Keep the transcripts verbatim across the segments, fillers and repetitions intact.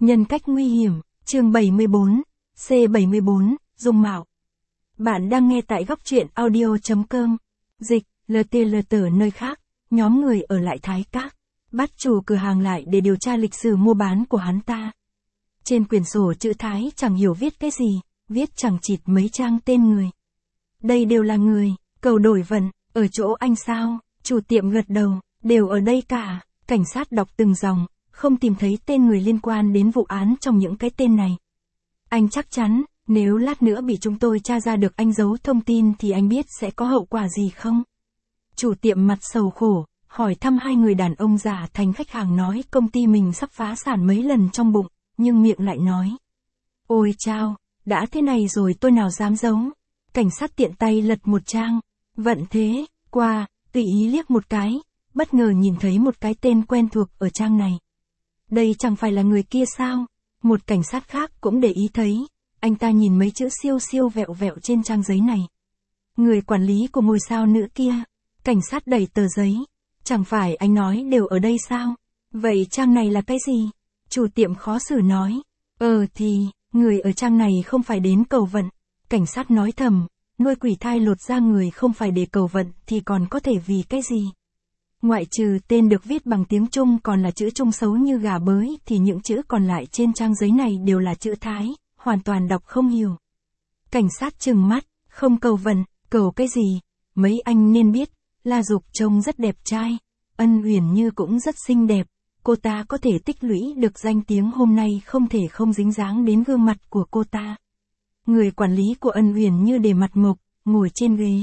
Nhân cách nguy hiểm, chương bảy mươi bốn, C bảy mươi bốn, dung mạo. Bạn đang nghe tại góc truyện audio chấm com. Dịch, lờ tê lờ tờ nơi khác, nhóm người ở lại Thái Các, bắt chủ cửa hàng lại để điều tra lịch sử mua bán của hắn ta. Trên quyển sổ chữ Thái chẳng hiểu viết cái gì, viết chẳng chịt mấy trang tên người. Đây đều là người, cầu đổi vận, ở chỗ anh sao, chủ tiệm gật đầu, đều ở đây cả, cảnh sát đọc từng dòng, không tìm thấy tên người liên quan đến vụ án trong những cái tên này. Anh chắc chắn, nếu lát nữa bị chúng tôi tra ra được anh giấu thông tin thì anh biết sẽ có hậu quả gì không? Chủ tiệm mặt sầu khổ, hỏi thăm hai người đàn ông giả thành khách hàng nói công ty mình sắp phá sản mấy lần trong bụng, nhưng miệng lại nói. Ôi chao, đã thế này rồi tôi nào dám giấu. Cảnh sát tiện tay lật một trang, vận thế, qua, tùy ý liếc một cái, bất ngờ nhìn thấy một cái tên quen thuộc ở trang này. Đây chẳng phải là người kia sao? Một cảnh sát khác cũng để ý thấy, anh ta nhìn mấy chữ siêu siêu vẹo vẹo trên trang giấy này. Người quản lý của ngôi sao nữ kia, cảnh sát đẩy tờ giấy, chẳng phải anh nói đều ở đây sao? Vậy trang này là cái gì? Chủ tiệm khó xử nói, ờ thì, người ở trang này không phải đến cầu vận. Cảnh sát nói thầm, nuôi quỷ thai lột da người không phải để cầu vận thì còn có thể vì cái gì? Ngoại trừ tên được viết bằng tiếng Trung còn là chữ Trung xấu như gà bới thì những chữ còn lại trên trang giấy này đều là chữ Thái, hoàn toàn đọc không hiểu. Cảnh sát trừng mắt, không cầu vận, cầu cái gì? Mấy anh nên biết, La Dục trông rất đẹp trai, Ân Uyển Như cũng rất xinh đẹp, cô ta có thể tích lũy được danh tiếng hôm nay không thể không dính dáng đến gương mặt của cô ta. Người quản lý của Ân Uyển Như để mặt mộc, ngồi trên ghế.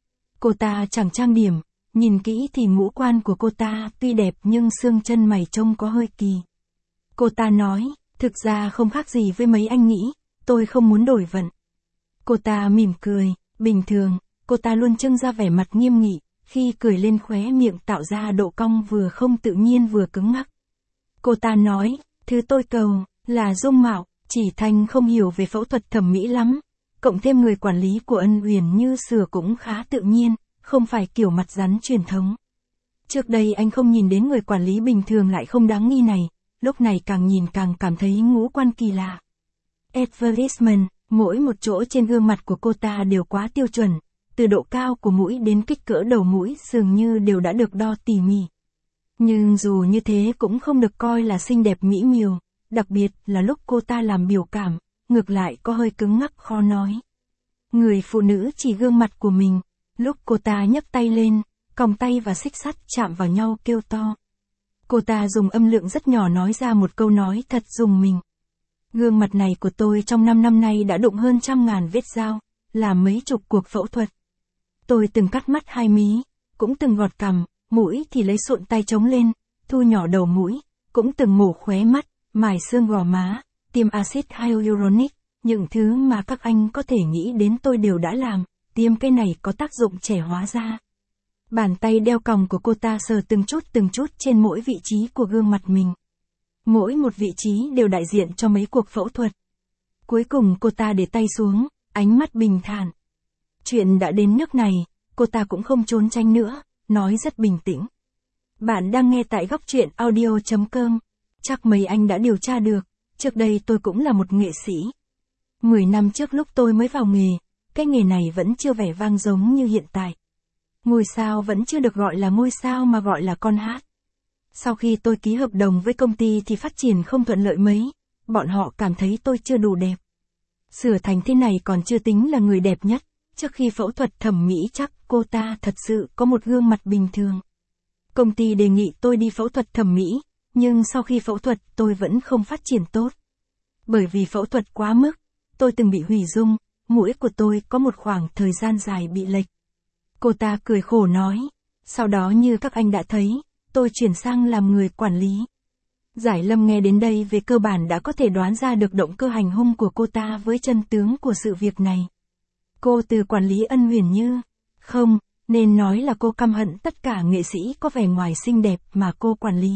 Cô ta chẳng trang điểm, nhìn kỹ thì ngũ quan của cô ta tuy đẹp nhưng xương chân mày trông có hơi kỳ. Cô ta nói, thực ra không khác gì với mấy anh nghĩ, tôi không muốn đổi vận. Cô ta mỉm cười, bình thường, cô ta luôn trưng ra vẻ mặt nghiêm nghị, khi cười lên khóe miệng tạo ra độ cong vừa không tự nhiên vừa cứng ngắc. Cô ta nói, thứ tôi cầu, là dung mạo, chỉ Thành không hiểu về phẫu thuật thẩm mỹ lắm, cộng thêm người quản lý của Ân Uyển Như sửa cũng khá tự nhiên, không phải kiểu mặt rắn truyền thống. Trước đây anh không nhìn đến người quản lý bình thường lại không đáng nghi này, lúc này càng nhìn càng cảm thấy ngũ quan kỳ lạ. Advertisement, mỗi một chỗ trên gương mặt của cô ta đều quá tiêu chuẩn, từ độ cao của mũi đến kích cỡ đầu mũi dường như đều đã được đo tỉ mỉ. Nhưng dù như thế cũng không được coi là xinh đẹp mỹ miều, đặc biệt là lúc cô ta làm biểu cảm, ngược lại có hơi cứng ngắc khó nói. Người phụ nữ chỉ gương mặt của mình, lúc cô ta nhấc tay lên, còng tay và xích sắt chạm vào nhau kêu to. Cô ta dùng âm lượng rất nhỏ nói ra một câu nói thật rùng mình. Gương mặt này của tôi trong năm năm nay đã đụng hơn trăm ngàn vết dao, làm mấy chục cuộc phẫu thuật. Tôi từng cắt mắt hai mí, cũng từng gọt cằm, mũi thì lấy sụn tay trống lên, thu nhỏ đầu mũi, cũng từng mổ khóe mắt, mài xương gò má, tiêm axit hyaluronic, những thứ mà các anh có thể nghĩ đến tôi đều đã làm, tiêm cái này có tác dụng trẻ hóa da. Bàn tay đeo còng của cô ta sờ từng chút từng chút trên mỗi vị trí của gương mặt mình. Mỗi một vị trí đều đại diện cho mấy cuộc phẫu thuật. Cuối cùng cô ta để tay xuống, ánh mắt bình thản. Chuyện đã đến nước này, cô ta cũng không trốn tránh nữa, nói rất bình tĩnh. Bạn đang nghe tại góc truyện audio chấm com. Chắc mấy anh đã điều tra được, trước đây tôi cũng là một nghệ sĩ. Mười năm trước lúc tôi mới vào nghề, cái nghề này vẫn chưa vẻ vang giống như hiện tại. Ngôi sao vẫn chưa được gọi là ngôi sao mà gọi là con hát. Sau khi tôi ký hợp đồng với công ty thì phát triển không thuận lợi mấy, bọn họ cảm thấy tôi chưa đủ đẹp. Sửa thành thế này còn chưa tính là người đẹp nhất, trước khi phẫu thuật thẩm mỹ chắc cô ta thật sự có một gương mặt bình thường. Công ty đề nghị tôi đi phẫu thuật thẩm mỹ, nhưng sau khi phẫu thuật tôi vẫn không phát triển tốt. Bởi vì phẫu thuật quá mức, tôi từng bị hủy dung, mũi của tôi có một khoảng thời gian dài bị lệch. Cô ta cười khổ nói, sau đó như các anh đã thấy, tôi chuyển sang làm người quản lý. Giải Lâm nghe đến đây về cơ bản đã có thể đoán ra được động cơ hành hung của cô ta với chân tướng của sự việc này. Cô từ quản lý Ân Uyển Như, không, nên nói là cô căm hận tất cả nghệ sĩ có vẻ ngoài xinh đẹp mà cô quản lý.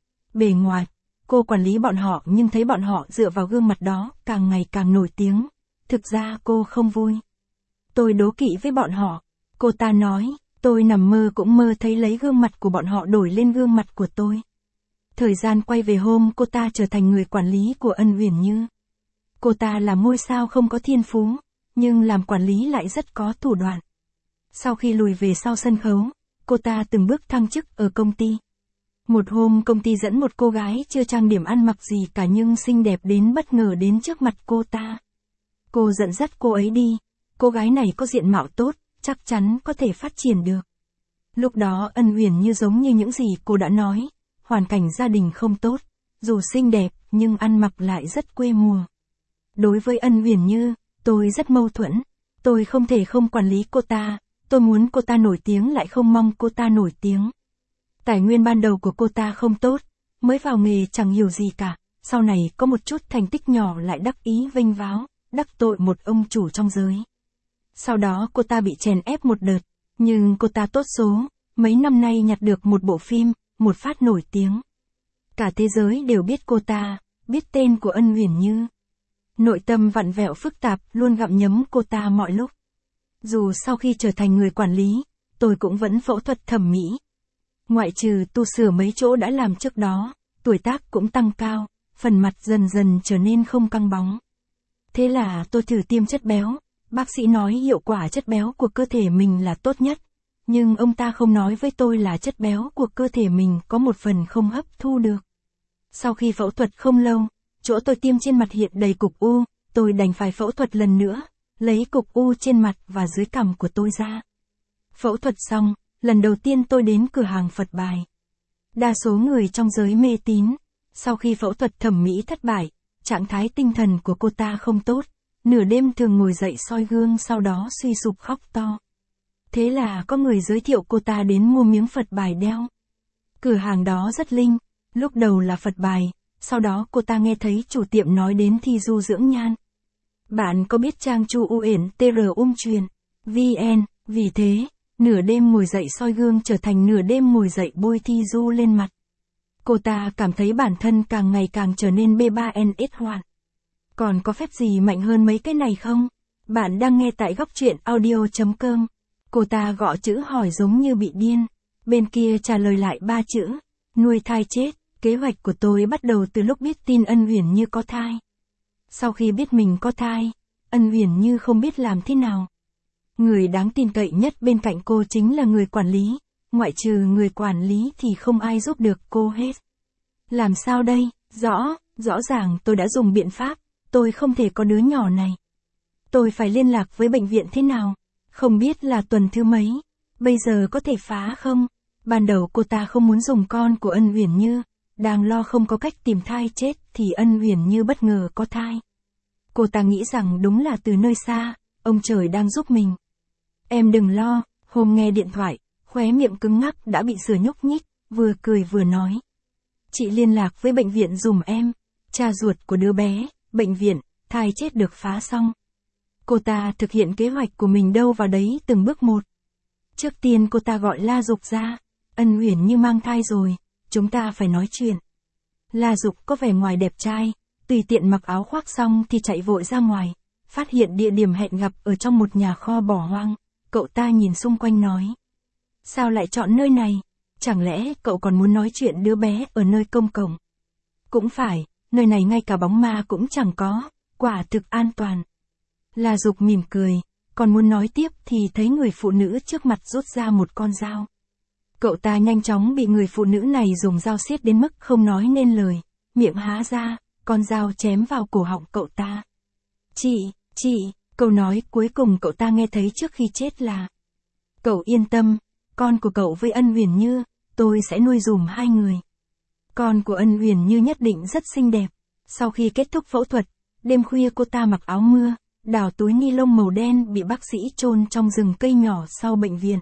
Bề ngoài, cô quản lý bọn họ nhưng thấy bọn họ dựa vào gương mặt đó càng ngày càng nổi tiếng. Thực ra cô không vui. Tôi đố kỵ với bọn họ. Cô ta nói, tôi nằm mơ cũng mơ thấy lấy gương mặt của bọn họ đổi lên gương mặt của tôi. Thời gian quay về hôm cô ta trở thành người quản lý của Ân Uyển Như. Cô ta là ngôi sao không có thiên phú, nhưng làm quản lý lại rất có thủ đoạn. Sau khi lùi về sau sân khấu, cô ta từng bước thăng chức ở công ty. Một hôm công ty dẫn một cô gái chưa trang điểm ăn mặc gì cả nhưng xinh đẹp đến bất ngờ đến trước mặt cô ta. Cô dẫn dắt cô ấy đi, cô gái này có diện mạo tốt, chắc chắn có thể phát triển được. Lúc đó Ân Uyển Như giống như những gì cô đã nói, hoàn cảnh gia đình không tốt, dù xinh đẹp nhưng ăn mặc lại rất quê mùa. Đối với Ân Uyển Như, tôi rất mâu thuẫn, tôi không thể không quản lý cô ta, tôi muốn cô ta nổi tiếng lại không mong cô ta nổi tiếng. Tài nguyên ban đầu của cô ta không tốt, mới vào nghề chẳng hiểu gì cả, sau này có một chút thành tích nhỏ lại đắc ý vênh váo, đắc tội một ông chủ trong giới. Sau đó cô ta bị chèn ép một đợt, nhưng cô ta tốt số, mấy năm nay nhặt được một bộ phim, một phát nổi tiếng. Cả thế giới đều biết cô ta, biết tên của Ân Uyển Như. Nội tâm vặn vẹo phức tạp luôn gặm nhấm cô ta mọi lúc. Dù sau khi trở thành người quản lý, tôi cũng vẫn phẫu thuật thẩm mỹ. Ngoại trừ tu sửa mấy chỗ đã làm trước đó, tuổi tác cũng tăng cao, phần mặt dần dần trở nên không căng bóng. Thế là tôi thử tiêm chất béo, bác sĩ nói hiệu quả chất béo của cơ thể mình là tốt nhất. Nhưng ông ta không nói với tôi là chất béo của cơ thể mình có một phần không hấp thu được. Sau khi phẫu thuật không lâu, chỗ tôi tiêm trên mặt hiện đầy cục u, tôi đành phải phẫu thuật lần nữa, lấy cục u trên mặt và dưới cằm của tôi ra. Phẫu thuật xong, lần đầu tiên tôi đến cửa hàng Phật bài. Đa số người trong giới mê tín, sau khi phẫu thuật thẩm mỹ thất bại, trạng thái tinh thần của cô ta không tốt, nửa đêm thường ngồi dậy soi gương sau đó suy sụp khóc to. Thế là có người giới thiệu cô ta đến mua miếng Phật bài đeo. Cửa hàng đó rất linh, lúc đầu là Phật bài, sau đó cô ta nghe thấy chủ tiệm nói đến thi du dưỡng nhan. Bạn có biết trang Chu Uyển tê rờ ung truyền, vn, vì thế, nửa đêm ngồi dậy soi gương trở thành nửa đêm ngồi dậy bôi thi du lên mặt. Cô ta cảm thấy bản thân càng ngày càng trở nên B ba N S hoàn. Còn có phép gì mạnh hơn mấy cái này không? Bạn đang nghe tại góc truyện audio.com. Cô ta gõ chữ hỏi giống như bị điên. Bên kia trả lời lại ba chữ. Nuôi thai chết. Kế hoạch của tôi bắt đầu từ lúc biết tin Ân Uyển Như có thai. Sau khi biết mình có thai, Ân Uyển Như không biết làm thế nào. Người đáng tin cậy nhất bên cạnh cô chính là người quản lý. Ngoại trừ người quản lý thì không ai giúp được cô hết. Làm sao đây? Rõ, rõ ràng tôi đã dùng biện pháp. Tôi không thể có đứa nhỏ này. Tôi phải liên lạc với bệnh viện thế nào? Không biết là tuần thứ mấy. Bây giờ có thể phá không? Ban đầu cô ta không muốn dùng con của Ân Uyển Như. Đang lo không có cách tìm thai chết thì Ân Uyển Như bất ngờ có thai. Cô ta nghĩ rằng đúng là từ nơi xa, ông trời đang giúp mình. Em đừng lo, hôm nghe điện thoại, khóe miệng cứng ngắc đã bị sửa nhúc nhích, vừa cười vừa nói. Chị liên lạc với bệnh viện dùm em, cha ruột của đứa bé, bệnh viện, thai chết được phá xong. Cô ta thực hiện kế hoạch của mình đâu vào đấy từng bước một. Trước tiên cô ta gọi La Dục ra, Ân Uyển Như mang thai rồi, chúng ta phải nói chuyện. La Dục có vẻ ngoài đẹp trai, tùy tiện mặc áo khoác xong thì chạy vội ra ngoài, phát hiện địa điểm hẹn gặp ở trong một nhà kho bỏ hoang, cậu ta nhìn xung quanh nói. Sao lại chọn nơi này? Chẳng lẽ cậu còn muốn nói chuyện đứa bé ở nơi công cộng? Cũng phải, nơi này ngay cả bóng ma cũng chẳng có, quả thực an toàn. La Dục mỉm cười, còn muốn nói tiếp thì thấy người phụ nữ trước mặt rút ra một con dao. Cậu ta nhanh chóng bị người phụ nữ này dùng dao xiết đến mức không nói nên lời, miệng há ra, con dao chém vào cổ họng cậu ta. Chị, chị, câu nói cuối cùng cậu ta nghe thấy trước khi chết là: Cậu yên tâm, con của cậu với Ân Uyển Như, tôi sẽ nuôi dùm hai người. Con của Ân Uyển Như nhất định rất xinh đẹp. Sau khi kết thúc phẫu thuật, đêm khuya cô ta mặc áo mưa, đào túi ni lông màu đen bị bác sĩ chôn trong rừng cây nhỏ sau bệnh viện.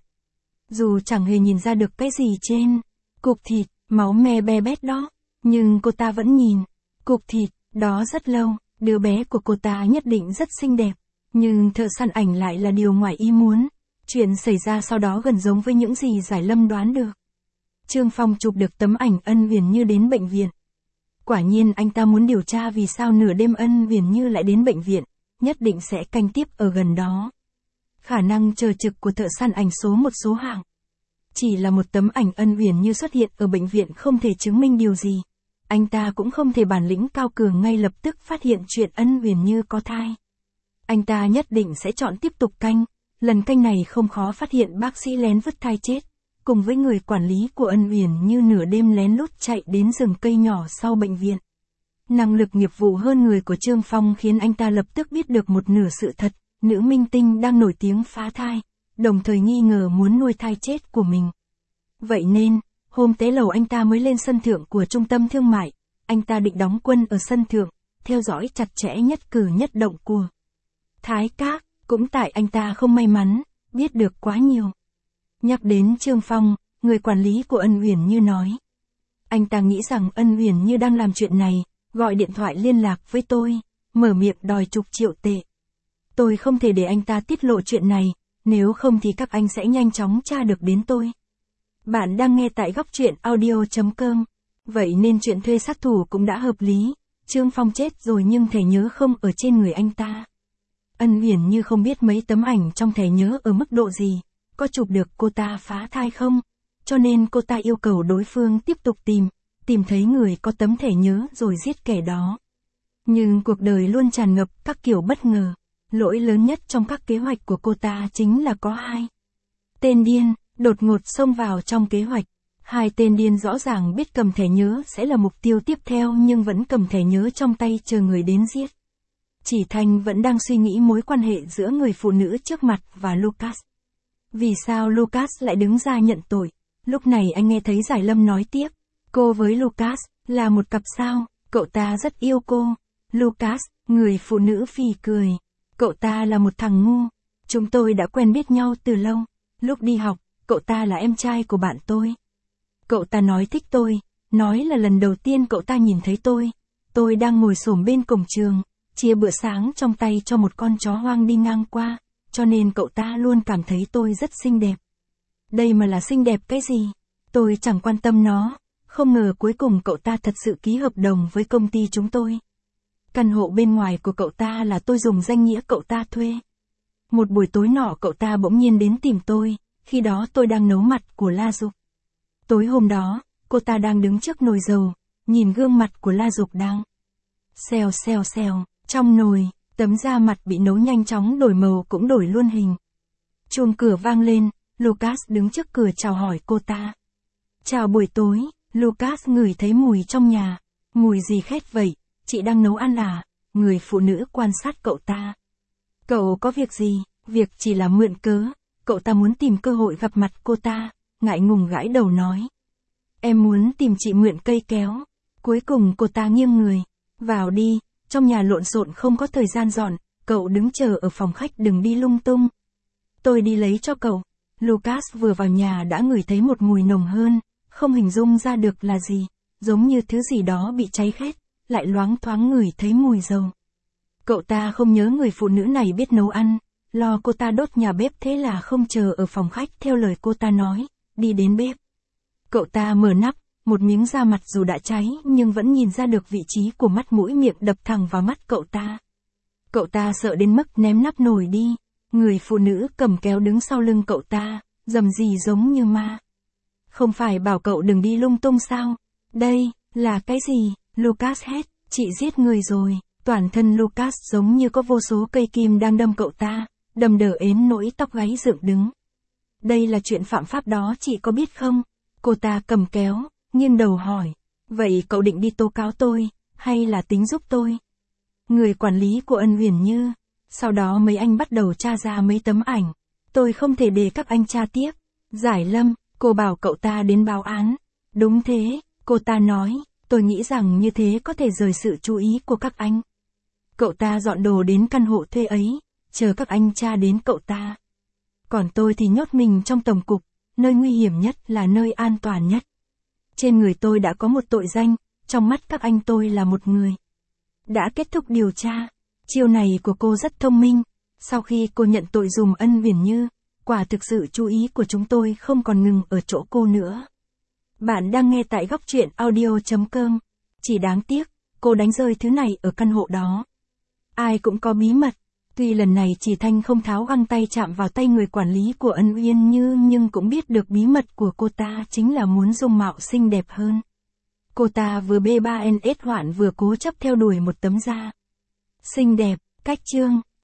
Dù chẳng hề nhìn ra được cái gì trên cục thịt, máu me be bét đó, nhưng cô ta vẫn nhìn cục thịt đó rất lâu. Đứa bé của cô ta nhất định rất xinh đẹp, nhưng thợ săn ảnh lại là điều ngoài ý muốn. Chuyện xảy ra sau đó gần giống với những gì Giải Lâm đoán được. Trương Phong chụp được tấm ảnh Ân Uyển Như đến bệnh viện. Quả nhiên anh ta muốn điều tra vì sao nửa đêm Ân Uyển Như lại đến bệnh viện, nhất định sẽ canh tiếp ở gần đó. Khả năng chờ trực của thợ săn ảnh số một số hạng. Chỉ là một tấm ảnh Ân Uyển Như xuất hiện ở bệnh viện không thể chứng minh điều gì. anh ta cũng không thể bản lĩnh cao cường ngay lập tức phát hiện chuyện Ân Uyển Như có thai. Anh ta nhất định sẽ chọn tiếp tục canh, lần canh này không khó phát hiện bác sĩ lén vứt thai chết, cùng với người quản lý của Ân Uyển Như nửa đêm lén lút chạy đến rừng cây nhỏ sau bệnh viện. Năng lực nghiệp vụ hơn người của Trương Phong khiến anh ta lập tức biết được một nửa sự thật, nữ minh tinh đang nổi tiếng phá thai, đồng thời nghi ngờ muốn nuôi thai chết của mình. Vậy nên, hôm tế lầu anh ta mới lên sân thượng của trung tâm thương mại, anh ta định đóng quân ở sân thượng, theo dõi chặt chẽ nhất cử nhất động của Thái Các, cũng tại anh ta không may mắn, biết được quá nhiều. Nhắc đến Trương Phong, người quản lý của Ân Uyển Như nói. Anh ta nghĩ rằng Ân Uyển Như đang làm chuyện này, gọi điện thoại liên lạc với tôi, mở miệng đòi chục triệu tệ. Tôi không thể để anh ta tiết lộ chuyện này, nếu không thì các anh sẽ nhanh chóng tra được đến tôi. Bạn đang nghe tại góc truyện audio chấm com. Vậy nên chuyện thuê sát thủ cũng đã hợp lý. Trương Phong chết rồi nhưng thẻ nhớ không ở trên người anh ta. Ân Uyển Như không biết mấy tấm ảnh trong thẻ nhớ ở mức độ gì, có chụp được cô ta phá thai không, cho nên cô ta yêu cầu đối phương tiếp tục tìm, tìm thấy người có tấm thẻ nhớ rồi giết kẻ đó. Nhưng cuộc đời luôn tràn ngập các kiểu bất ngờ, lỗi lớn nhất trong các kế hoạch của cô ta chính là có hai tên điên, đột ngột xông vào trong kế hoạch. Hai tên điên rõ ràng biết cầm thẻ nhớ sẽ là mục tiêu tiếp theo nhưng vẫn cầm thẻ nhớ trong tay chờ người đến giết. Chỉ Thanh vẫn đang suy nghĩ mối quan hệ giữa người phụ nữ trước mặt và Lucas. Vì sao Lucas lại đứng ra nhận tội? Lúc này anh nghe thấy Giải Lâm nói tiếp. Cô với Lucas là một cặp sao, cậu ta rất yêu cô. Lucas, người phụ nữ phì cười. Cậu ta là một thằng ngu. Chúng tôi đã quen biết nhau từ lâu. Lúc đi học, cậu ta là em trai của bạn tôi. Cậu ta nói thích tôi, nói là lần đầu tiên cậu ta nhìn thấy tôi. Tôi đang ngồi xổm bên cổng trường, chia bữa sáng trong tay cho một con chó hoang đi ngang qua, cho nên cậu ta luôn cảm thấy tôi rất xinh đẹp. Đây mà là xinh đẹp cái gì? Tôi chẳng quan tâm nó, không ngờ cuối cùng cậu ta thật sự ký hợp đồng với công ty chúng tôi. Căn hộ bên ngoài của cậu ta là tôi dùng danh nghĩa cậu ta thuê. Một buổi tối nọ cậu ta bỗng nhiên đến tìm tôi, khi đó tôi đang nấu mặt của La Dục. Tối hôm đó, cô ta đang đứng trước nồi dầu, nhìn gương mặt của La Dục đang xèo xèo xèo, trong nồi, tấm da mặt bị nấu nhanh chóng đổi màu cũng đổi luôn hình. Chuông cửa vang lên, Lucas đứng trước cửa chào hỏi cô ta. Chào buổi tối, Lucas ngửi thấy mùi trong nhà. Mùi gì khét vậy, chị đang nấu ăn à? Người phụ nữ quan sát cậu ta. Cậu có việc gì? Việc chỉ là mượn cớ. Cậu ta muốn tìm cơ hội gặp mặt cô ta, ngại ngùng gãi đầu nói. Em muốn tìm chị mượn cây kéo. Cuối cùng cô ta nghiêng người. Vào đi, trong nhà lộn xộn không có thời gian dọn, cậu đứng chờ ở phòng khách đừng đi lung tung. Tôi đi lấy cho cậu. Lucas vừa vào nhà đã ngửi thấy một mùi nồng hơn, không hình dung ra được là gì, giống như thứ gì đó bị cháy khét, lại loáng thoáng ngửi thấy mùi dầu. Cậu ta không nhớ người phụ nữ này biết nấu ăn, lo cô ta đốt nhà bếp thế là không chờ ở phòng khách theo lời cô ta nói, đi đến bếp. Cậu ta mở nắp, một miếng da mặt dù đã cháy nhưng vẫn nhìn ra được vị trí của mắt mũi miệng đập thẳng vào mắt cậu ta. Cậu ta sợ đến mức ném nắp nồi đi, người phụ nữ cầm kéo đứng sau lưng cậu ta, rầm rì giống như ma. Không phải bảo cậu đừng đi lung tung sao? Đây, là cái gì? Lucas hét, chị giết người rồi. Toàn thân Lucas giống như có vô số cây kim đang đâm cậu ta, đâm đờ ến nỗi tóc gáy dựng đứng. Đây là chuyện phạm pháp đó chị có biết không? Cô ta cầm kéo, nghiêng đầu hỏi. Vậy cậu định đi tố cáo tôi, hay là tính giúp tôi? Người quản lý của Ân Uyển Như. Sau đó mấy anh bắt đầu tra ra mấy tấm ảnh. Tôi không thể để các anh tra tiếp. Giải Lâm, cô bảo cậu ta đến báo án. Đúng thế, cô ta nói, tôi nghĩ rằng như thế có thể rời sự chú ý của các anh. Cậu ta dọn đồ đến căn hộ thuê ấy, chờ các anh tra đến cậu ta. Còn tôi thì nhốt mình trong tổng cục, nơi nguy hiểm nhất là nơi an toàn nhất. Trên người tôi đã có một tội danh, trong mắt các anh tôi là một người đã kết thúc điều tra. Chiêu này của cô rất thông minh. Sau khi cô nhận tội dùm Ân Uyển Như, quả thực sự chú ý của chúng tôi không còn ngừng ở chỗ cô nữa. Bạn đang nghe tại góc truyện audio chấm com. Chỉ đáng tiếc, cô đánh rơi thứ này ở căn hộ đó. Ai cũng có bí mật. Tuy lần này Chỉ Thanh không tháo găng tay chạm vào tay người quản lý của Ân Uyển Như nhưng cũng biết được bí mật của cô ta chính là muốn dung mạo xinh đẹp hơn. Cô ta vừa bê ba en ét hoạn vừa cố chấp theo đuổi một tấm da xinh đẹp, cách chương.